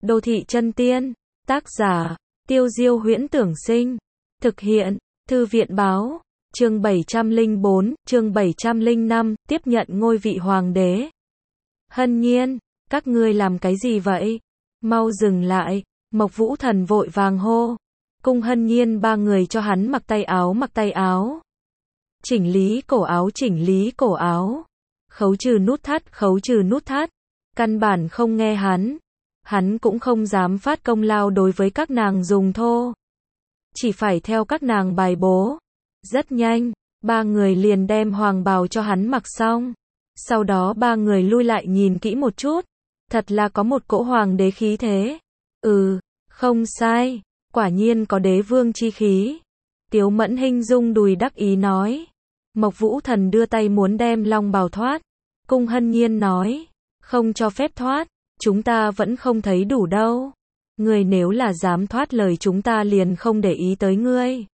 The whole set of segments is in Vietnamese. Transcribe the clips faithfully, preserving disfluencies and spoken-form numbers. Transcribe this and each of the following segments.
Đô thị chân tiên, tác giả, Tiêu Diêu Huyễn Tưởng Sinh, thực hiện, Thư viện Báo, chương bảy trăm lẻ bốn, chương bảy trăm lẻ năm, tiếp nhận ngôi vị hoàng đế. Hân Nhiên, các ngươi làm cái gì vậy? Mau dừng lại, Mộc Vũ Thần vội vàng hô. Cung Hân Nhiên ba người cho hắn mặc tay áo mặc tay áo. Chỉnh lý cổ áo chỉnh lý cổ áo. Khấu trừ nút thắt khấu trừ nút thắt. Căn bản không nghe hắn. Hắn cũng không dám phát công lao đối với các nàng dùng thô. Chỉ phải theo các nàng bài bố. Rất nhanh, ba người liền đem hoàng bào cho hắn mặc xong. Sau đó ba người lui lại nhìn kỹ một chút. Thật là có một cỗ hoàng đế khí thế. Ừ, không sai, quả nhiên có đế vương chi khí. Tiếu Mẫn Hinh rung đùi đắc ý nói. Mộc Vũ Thần đưa tay muốn đem long bào thoát. Cung Hân Nhiên nói, không cho phép thoát, chúng ta vẫn không thấy đủ đâu. Ngươi nếu là dám thoát lời chúng ta liền không để ý tới ngươi.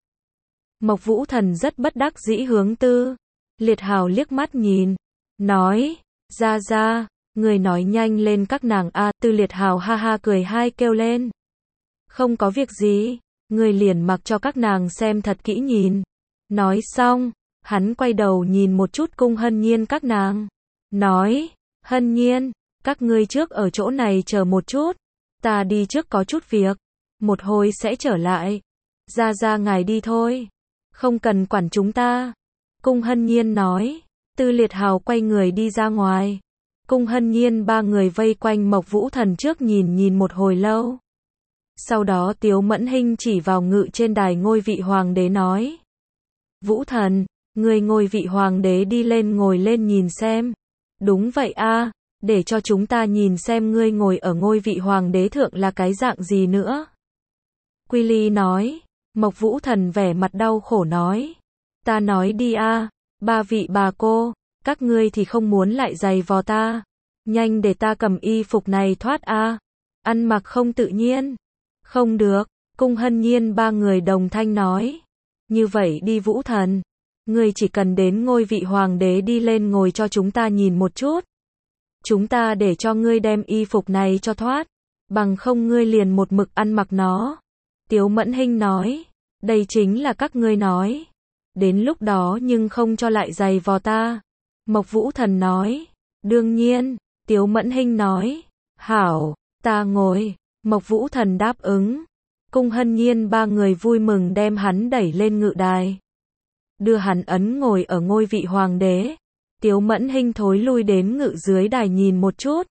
Mộc Vũ Thần rất bất đắc dĩ hướng Tư Liệt Hào liếc mắt nhìn, nói, ra ra, người nói nhanh lên các nàng a. Tư Liệt Hào ha ha cười hai kêu lên. Không có việc gì, người liền mặc cho các nàng xem thật kỹ nhìn. Nói xong, hắn quay đầu nhìn một chút Cung Hân Nhiên các nàng. Nói, Hân Nhiên, các ngươi trước ở chỗ này chờ một chút. Ta đi trước có chút việc. Một hồi sẽ trở lại. Ra ra ngài đi thôi. Không cần quản chúng ta. Cung Hân Nhiên nói. Tư Liệt Hào quay người đi ra ngoài. Cung Hân Nhiên ba người vây quanh Mộc Vũ Thần trước nhìn nhìn một hồi lâu. Sau đó Tiếu Mẫn Hinh chỉ vào ngự trên đài ngôi vị hoàng đế nói. Vũ Thần, người ngôi vị hoàng đế đi lên ngồi lên nhìn xem. Đúng vậy a, để cho chúng ta nhìn xem ngươi ngồi ở ngôi vị hoàng đế thượng là cái dạng gì nữa. Quy Ly nói. Mộc Vũ Thần vẻ mặt đau khổ nói. Ta nói đi a, ba vị bà cô, các ngươi thì không muốn lại giày vò ta. Nhanh để ta cầm y phục này thoát a. Ăn mặc không tự nhiên. Không được, Cung Hân Nhiên ba người đồng thanh nói. Như vậy đi Vũ Thần, ngươi chỉ cần đến ngôi vị hoàng đế đi lên ngồi cho chúng ta nhìn một chút. Chúng ta để cho ngươi đem y phục này cho thoát, bằng không ngươi liền một mực ăn mặc nó. Tiếu Mẫn Hinh nói, đây chính là các ngươi nói. Đến lúc đó nhưng không cho lại giày vò ta. Mộc Vũ Thần nói, đương nhiên. Tiếu Mẫn Hinh nói, hảo, ta ngồi. Mộc Vũ Thần đáp ứng. Cung Hân Nhiên ba người vui mừng đem hắn đẩy lên ngự đài. Đưa hắn ấn ngồi ở ngôi vị hoàng đế. Tiếu Mẫn Hinh thối lui đến ngự dưới đài nhìn một chút.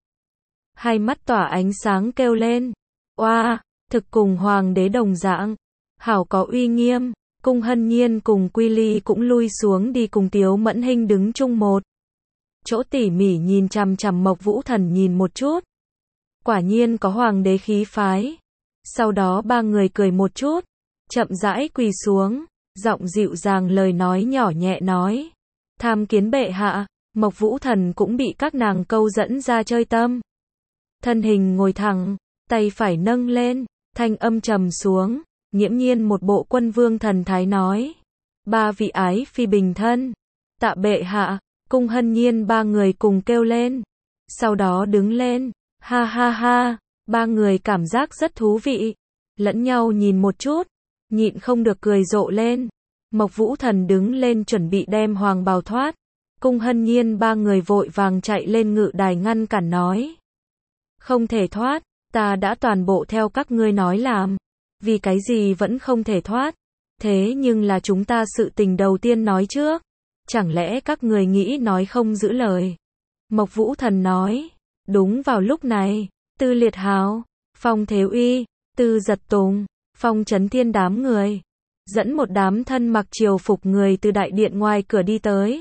Hai mắt tỏa ánh sáng kêu lên. Oa, thực cùng hoàng đế đồng dạng. Hảo có uy nghiêm. Cung Hân Nhiên cùng Quy Ly cũng lui xuống đi cùng Tiếu Mẫn Hinh đứng chung một chỗ tỉ mỉ nhìn chằm chằm Mộc Vũ Thần nhìn một chút. Quả nhiên có hoàng đế khí phái. Sau đó ba người cười một chút, chậm rãi quỳ xuống, giọng dịu dàng lời nói nhỏ nhẹ nói. Tham kiến bệ hạ. Mộc Vũ Thần cũng bị các nàng câu dẫn ra chơi tâm. Thân hình ngồi thẳng, tay phải nâng lên, thanh âm trầm xuống, nghiễm nhiên một bộ quân vương thần thái nói. Ba vị ái phi bình thân. Tạ bệ hạ. Cung Hân Nhiên ba người cùng kêu lên. Sau đó đứng lên. Ha ha ha. Ba người cảm giác rất thú vị. Lẫn nhau nhìn một chút. Nhịn không được cười rộ lên. Mộc Vũ Thần đứng lên chuẩn bị đem hoàng bào thoát. Cung Hân Nhiên ba người vội vàng chạy lên ngự đài ngăn cản nói. Không thể thoát. Ta đã toàn bộ theo các ngươi nói làm. Vì cái gì vẫn không thể thoát. Thế nhưng là chúng ta sự tình đầu tiên nói trước. Chẳng lẽ các người nghĩ nói không giữ lời. Mộc Vũ Thần nói. Đúng vào lúc này. Tư Liệt Hào, Phong Thế Uy, Tư Giật Tùng, Phong Chấn Thiên đám người. Dẫn một đám thân mặc triều phục người từ đại điện ngoài cửa đi tới.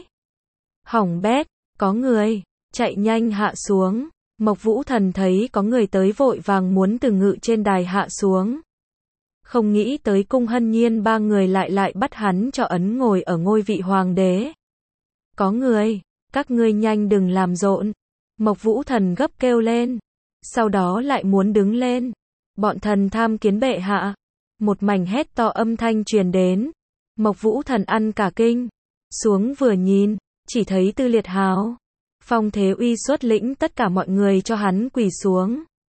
Hỏng bét, có người. Chạy nhanh hạ xuống. Mộc Vũ Thần thấy có người tới vội vàng muốn từ ngự trên đài hạ xuống. Không nghĩ tới Cung Hân Nhiên ba người lại lại bắt hắn cho ấn ngồi ở ngôi vị hoàng đế. Có người, các ngươi nhanh đừng làm rộn. Mộc Vũ Thần gấp kêu lên. Sau đó lại muốn đứng lên. Bọn thần tham kiến bệ hạ. Một mảnh hét to âm thanh truyền đến. Mộc Vũ Thần ăn cả kinh. Xuống vừa nhìn, chỉ thấy Tư Liệt Hào, Phong Thế Uy xuất lĩnh tất cả mọi người cho hắn quỳ xuống.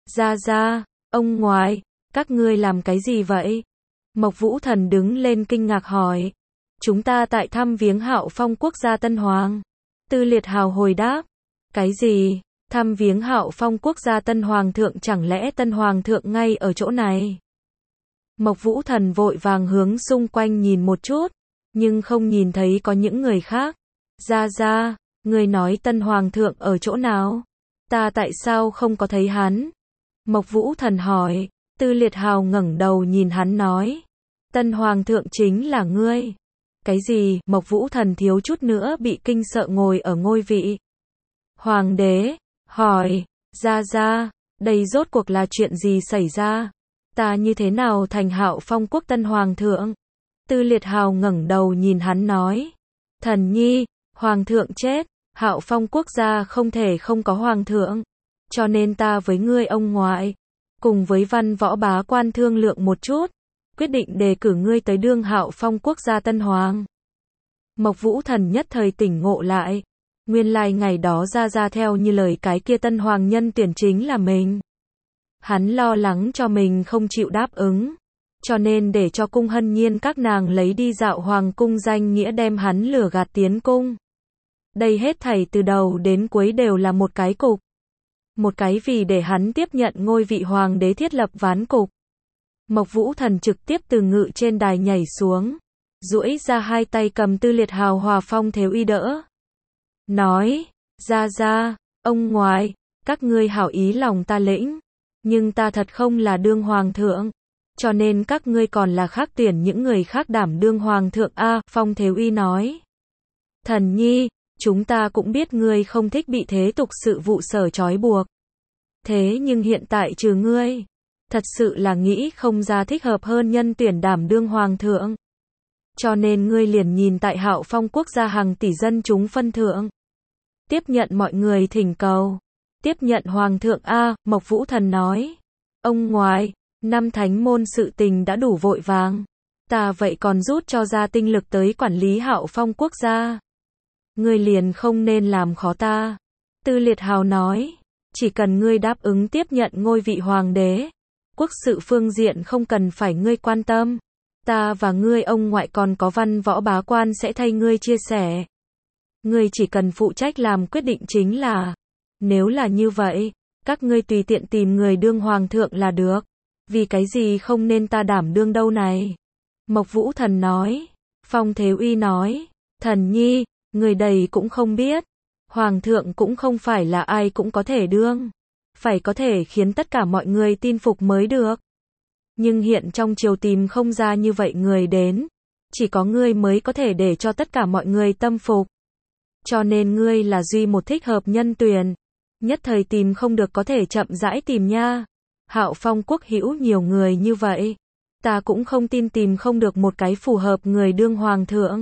Ra ra, ông ngoại, các ngươi làm cái gì vậy? Mộc Vũ Thần đứng lên kinh ngạc hỏi. Chúng ta tại thăm viếng Hạo Phong quốc gia Tân Hoàng. Tư Liệt Hào hồi đáp. Cái gì? Thăm viếng Hạo Phong quốc gia Tân Hoàng thượng, chẳng lẽ Tân Hoàng thượng ngay ở chỗ này? Mộc Vũ Thần vội vàng hướng xung quanh nhìn một chút, nhưng không nhìn thấy có những người khác. Ra ra, người nói Tân Hoàng thượng ở chỗ nào? Ta tại sao không có thấy hắn? Mộc Vũ Thần hỏi. Tư Liệt Hào ngẩng đầu nhìn hắn nói. Tân Hoàng thượng chính là ngươi. Cái gì? Mộc Vũ Thần thiếu chút nữa bị kinh sợ ngồi ở ngôi vị. Hoàng đế, hỏi, ra ra, đây rốt cuộc là chuyện gì xảy ra? Ta như thế nào thành Hạo Phong quốc Tân Hoàng thượng? Tư Liệt Hào ngẩng đầu nhìn hắn nói. Thần nhi, Hoàng thượng chết, Hạo Phong quốc gia không thể không có Hoàng thượng. Cho nên ta với ngươi ông ngoại, cùng với văn võ bá quan thương lượng một chút, quyết định đề cử ngươi tới đương Hạo Phong quốc gia Tân Hoàng. Mộc Vũ Thần nhất thời tỉnh ngộ lại. Nguyên lai ngày đó ra ra theo như lời cái kia Tân Hoàng nhân tuyển chính là mình. Hắn lo lắng cho mình không chịu đáp ứng, cho nên để cho cung hân nhiên các nàng lấy đi dạo hoàng cung danh nghĩa đem hắn lừa gạt tiến cung. Đây hết thảy từ đầu đến cuối đều là một cái cục. Một cái vì để hắn tiếp nhận ngôi vị hoàng đế thiết lập ván cục. Mộc Vũ Thần trực tiếp từ ngự trên đài nhảy xuống, duỗi ra hai tay cầm Tư Liệt Hào hòa Phong Thiếu Uy đỡ. Nói, ra ra, ông ngoại, các ngươi hảo ý lòng ta lĩnh, nhưng ta thật không là đương hoàng thượng, cho nên các ngươi còn là khác tuyển những người khác đảm đương hoàng thượng a. Phong Thiếu Uy nói. Thần nhi, chúng ta cũng biết ngươi không thích bị thế tục sự vụ sở trói buộc. Thế nhưng hiện tại trừ ngươi, thật sự là nghĩ không ra thích hợp hơn nhân tuyển đảm đương hoàng thượng. Cho nên ngươi liền nhìn tại Hạo Phong quốc gia hàng tỷ dân chúng phân thượng. Tiếp nhận mọi người thỉnh cầu. Tiếp nhận hoàng thượng a. Mộc Vũ Thần nói. Ông ngoại, năm thánh môn sự tình đã đủ vội vàng. Ta vậy còn rút cho ra tinh lực tới quản lý Hạo Phong quốc gia. Ngươi liền không nên làm khó ta. Tư Liệt Hào nói. Chỉ cần ngươi đáp ứng tiếp nhận ngôi vị hoàng đế, quốc sự phương diện không cần phải ngươi quan tâm. Ta và ngươi ông ngoại còn có văn võ bá quan sẽ thay ngươi chia sẻ. Ngươi chỉ cần phụ trách làm quyết định chính là. Nếu là như vậy, các ngươi tùy tiện tìm người đương hoàng thượng là được. Vì cái gì không nên ta đảm đương đâu này? Mộc Vũ Thần nói. Phong Thế Uy nói. Thần nhi, người đầy cũng không biết. Hoàng thượng cũng không phải là ai cũng có thể đương. Phải có thể khiến tất cả mọi người tin phục mới được. Nhưng hiện trong triều tìm không ra như vậy người đến. Chỉ có ngươi mới có thể để cho tất cả mọi người tâm phục. Cho nên ngươi là duy một thích hợp nhân tuyển. Nhất thời tìm không được có thể chậm rãi tìm nha. Hạo Phong quốc hữu nhiều người như vậy. Ta cũng không tin tìm không được một cái phù hợp người đương hoàng thượng.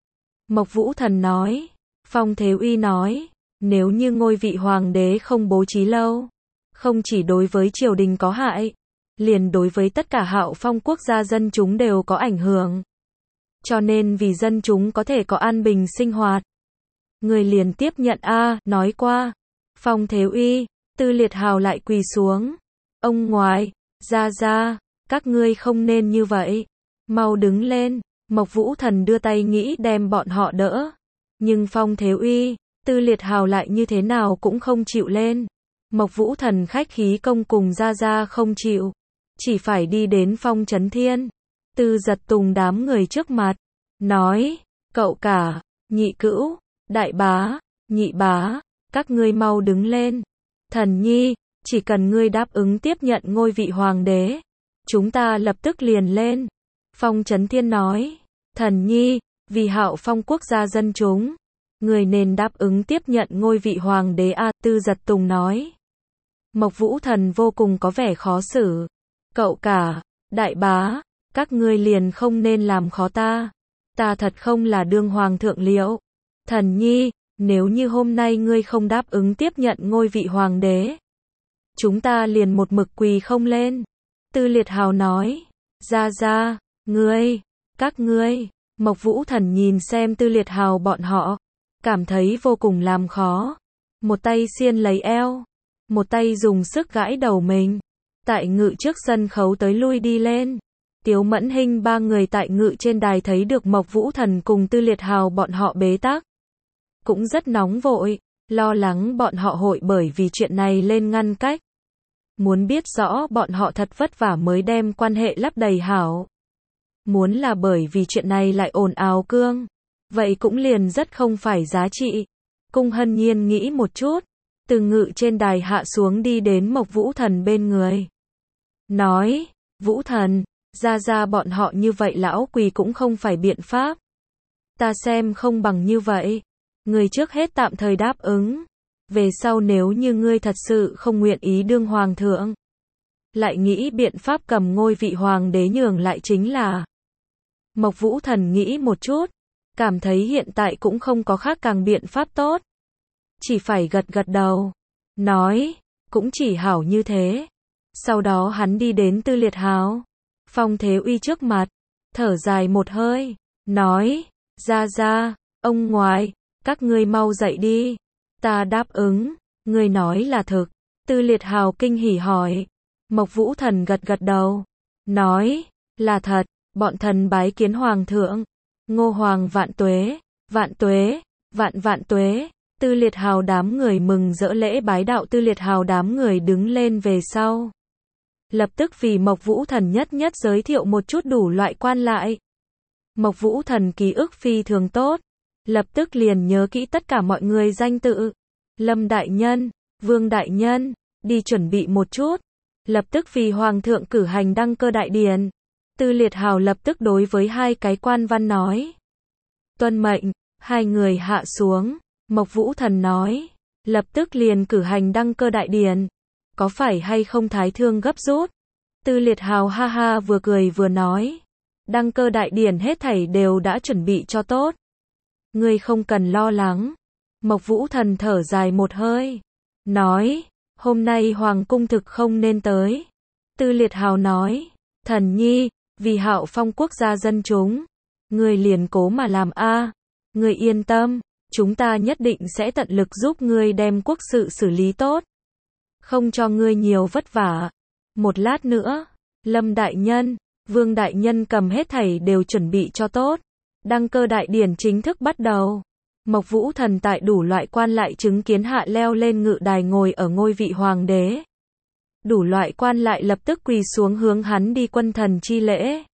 Mộc Vũ Thần nói. Phong Thế Uy nói. Nếu như ngôi vị hoàng đế không bố trí lâu, không chỉ đối với triều đình có hại, liền đối với tất cả Hạo Phong quốc gia dân chúng đều có ảnh hưởng. Cho nên vì dân chúng có thể có an bình sinh hoạt, người liền tiếp nhận a. Nói qua. Phong Thế Uy, Tư Liệt Hào lại quỳ xuống. Ông ngoại, ra ra, các ngươi không nên như vậy. Mau đứng lên. Mộc Vũ Thần đưa tay nghĩ đem bọn họ đỡ. Nhưng Phong Thế Uy, Tư Liệt Hào lại như thế nào cũng không chịu lên. Mộc Vũ Thần khách khí công cùng ra ra không chịu. Chỉ phải đi đến Phong Chấn Thiên. Tư Giật Tùng đám người trước mặt. Nói, cậu cả, nhị cữu, đại bá, nhị bá, các ngươi mau đứng lên. Thần nhi, chỉ cần ngươi đáp ứng tiếp nhận ngôi vị hoàng đế, chúng ta lập tức liền lên. Phong Chấn Thiên nói. Thần nhi, vì Hạo Phong quốc gia dân chúng, người nên đáp ứng tiếp nhận ngôi vị hoàng đế a. Tư Giật Tùng nói. Mộc Vũ Thần vô cùng có vẻ khó xử. Cậu cả, đại bá, các ngươi liền không nên làm khó ta. Ta thật không là đương hoàng thượng liệu. Thần nhi, nếu như hôm nay ngươi không đáp ứng tiếp nhận ngôi vị hoàng đế, chúng ta liền một mực quỳ không lên. Tư Liệt Hào nói. Ra ra, ngươi, các ngươi. Mộc Vũ Thần nhìn xem Tư Liệt Hào bọn họ, cảm thấy vô cùng làm khó. Một tay xiên lấy eo, một tay dùng sức gãi đầu mình. Tại ngự trước sân khấu tới lui đi lên. Tiếu Mẫn Hinh ba người tại ngự trên đài thấy được Mộc Vũ Thần cùng Tư Liệt Hào bọn họ bế tắc. Cũng rất nóng vội, lo lắng bọn họ hội bởi vì chuyện này lên ngăn cách. Muốn biết rõ bọn họ thật vất vả mới đem quan hệ lấp đầy hảo. Muốn là bởi vì chuyện này lại ồn ào cương. Vậy cũng liền rất không phải giá trị. Cung Hân Nhiên nghĩ một chút. Từ ngự trên đài hạ xuống đi đến Mộc Vũ Thần bên người. Nói, Vũ Thần, ra ra bọn họ như vậy lão quỳ cũng không phải biện pháp. Ta xem không bằng như vậy. Người trước hết tạm thời đáp ứng. Về sau nếu như ngươi thật sự không nguyện ý đương hoàng thượng. Lại nghĩ biện pháp cầm ngôi vị hoàng đế nhường lại chính là. Mộc Vũ Thần nghĩ một chút. Cảm thấy hiện tại cũng không có khác càng biện pháp tốt. Chỉ phải gật gật đầu. Nói, cũng chỉ hảo như thế. Sau đó hắn đi đến Tư Liệt Hào. Phong Thế Uy trước mặt. Thở dài một hơi. Nói, ra ra, ông ngoại, các ngươi mau dậy đi. Ta đáp ứng. Ngươi nói là thực. Tư Liệt Hào kinh hỉ hỏi. Mộc Vũ Thần gật gật đầu. Nói, là thật. Bọn thần bái kiến hoàng thượng. Ngô hoàng vạn tuế. Vạn tuế. Vạn vạn tuế. Tư Liệt Hào đám người mừng rỡ lễ bái đạo. Tư Liệt Hào đám người đứng lên về sau. Lập tức vì Mộc Vũ Thần nhất nhất giới thiệu một chút đủ loại quan lại. Mộc Vũ Thần ký ức phi thường tốt. Lập tức liền nhớ kỹ tất cả mọi người danh tự. Lâm Đại Nhân, Vương Đại Nhân, đi chuẩn bị một chút. Lập tức vì Hoàng thượng cử hành đăng cơ đại điển. Tư Liệt Hào lập tức đối với hai cái quan văn nói. Tuân mệnh, hai người hạ xuống. Mộc Vũ Thần nói. Lập tức liền cử hành đăng cơ đại điển. Có phải hay không thái thương gấp rút? Tư Liệt Hào ha ha vừa cười vừa nói. Đăng cơ đại điển hết thảy đều đã chuẩn bị cho tốt. Ngươi không cần lo lắng. Mộc Vũ Thần thở dài một hơi. Nói, hôm nay Hoàng cung thực không nên tới. Tư Liệt Hào nói, Thần nhi, vì hạo phong quốc gia dân chúng. Ngươi liền cố mà làm a. Ngươi yên tâm, chúng ta nhất định sẽ tận lực giúp ngươi đem quốc sự xử lý tốt. Không cho ngươi nhiều vất vả. Một lát nữa, Lâm Đại Nhân, Vương Đại Nhân cầm hết thảy đều chuẩn bị cho tốt. Đăng cơ đại điển chính thức bắt đầu. Mộc Vũ Thần tại đủ loại quan lại chứng kiến hạ leo lên ngự đài ngồi ở ngôi vị hoàng đế. Đủ loại quan lại lập tức quỳ xuống hướng hắn đi quân thần chi lễ.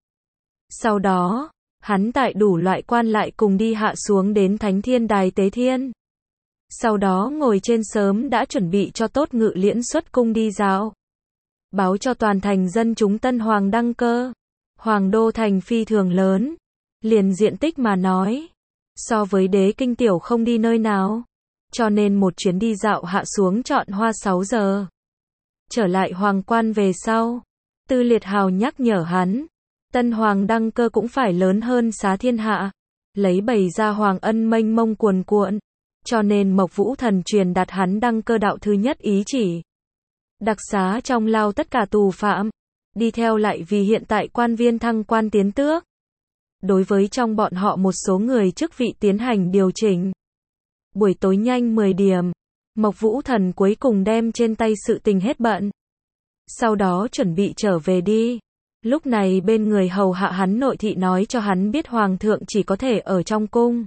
Sau đó, hắn tại đủ loại quan lại cùng đi hạ xuống đến Thánh Thiên Đài tế thiên. Sau đó ngồi trên sớm đã chuẩn bị cho tốt ngự liễn xuất cung đi dạo. Báo cho toàn thành dân chúng tân hoàng đăng cơ. Hoàng đô thành phi thường lớn. Liền diện tích mà nói. So với đế kinh tiểu không đi nơi nào. Cho nên một chuyến đi dạo hạ xuống trọn hoa sáu giờ. Trở lại hoàng quan về sau. Tư Liệt Hào nhắc nhở hắn. Tân hoàng đăng cơ cũng phải lớn hơn xá thiên hạ. Lấy bày ra hoàng ân mênh mông cuồn cuộn. Cho nên Mộc Vũ Thần truyền đạt hắn đăng cơ đạo thứ nhất ý chỉ. Đặc xá trong lao tất cả tù phạm. Đi theo lại vì hiện tại quan viên thăng quan tiến tước. Đối với trong bọn họ một số người chức vị tiến hành điều chỉnh. Buổi tối nhanh mười điểm. Mộc Vũ Thần cuối cùng đem trên tay sự tình hết bận. Sau đó chuẩn bị trở về đi. Lúc này bên người hầu hạ hắn nội thị nói cho hắn biết hoàng thượng chỉ có thể ở trong cung.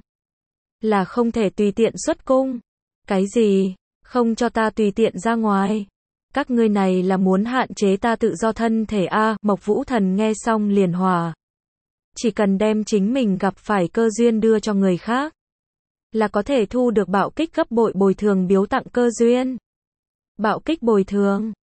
Là không thể tùy tiện xuất cung. Cái gì? Không cho ta tùy tiện ra ngoài. Các ngươi này là muốn hạn chế ta tự do thân thể a. À, Mộc Vũ Thần nghe xong liền hòa. Chỉ cần đem chính mình gặp phải cơ duyên đưa cho người khác. Là có thể thu được bạo kích gấp bội bồi thường biếu tặng cơ duyên. Bạo kích bồi thường.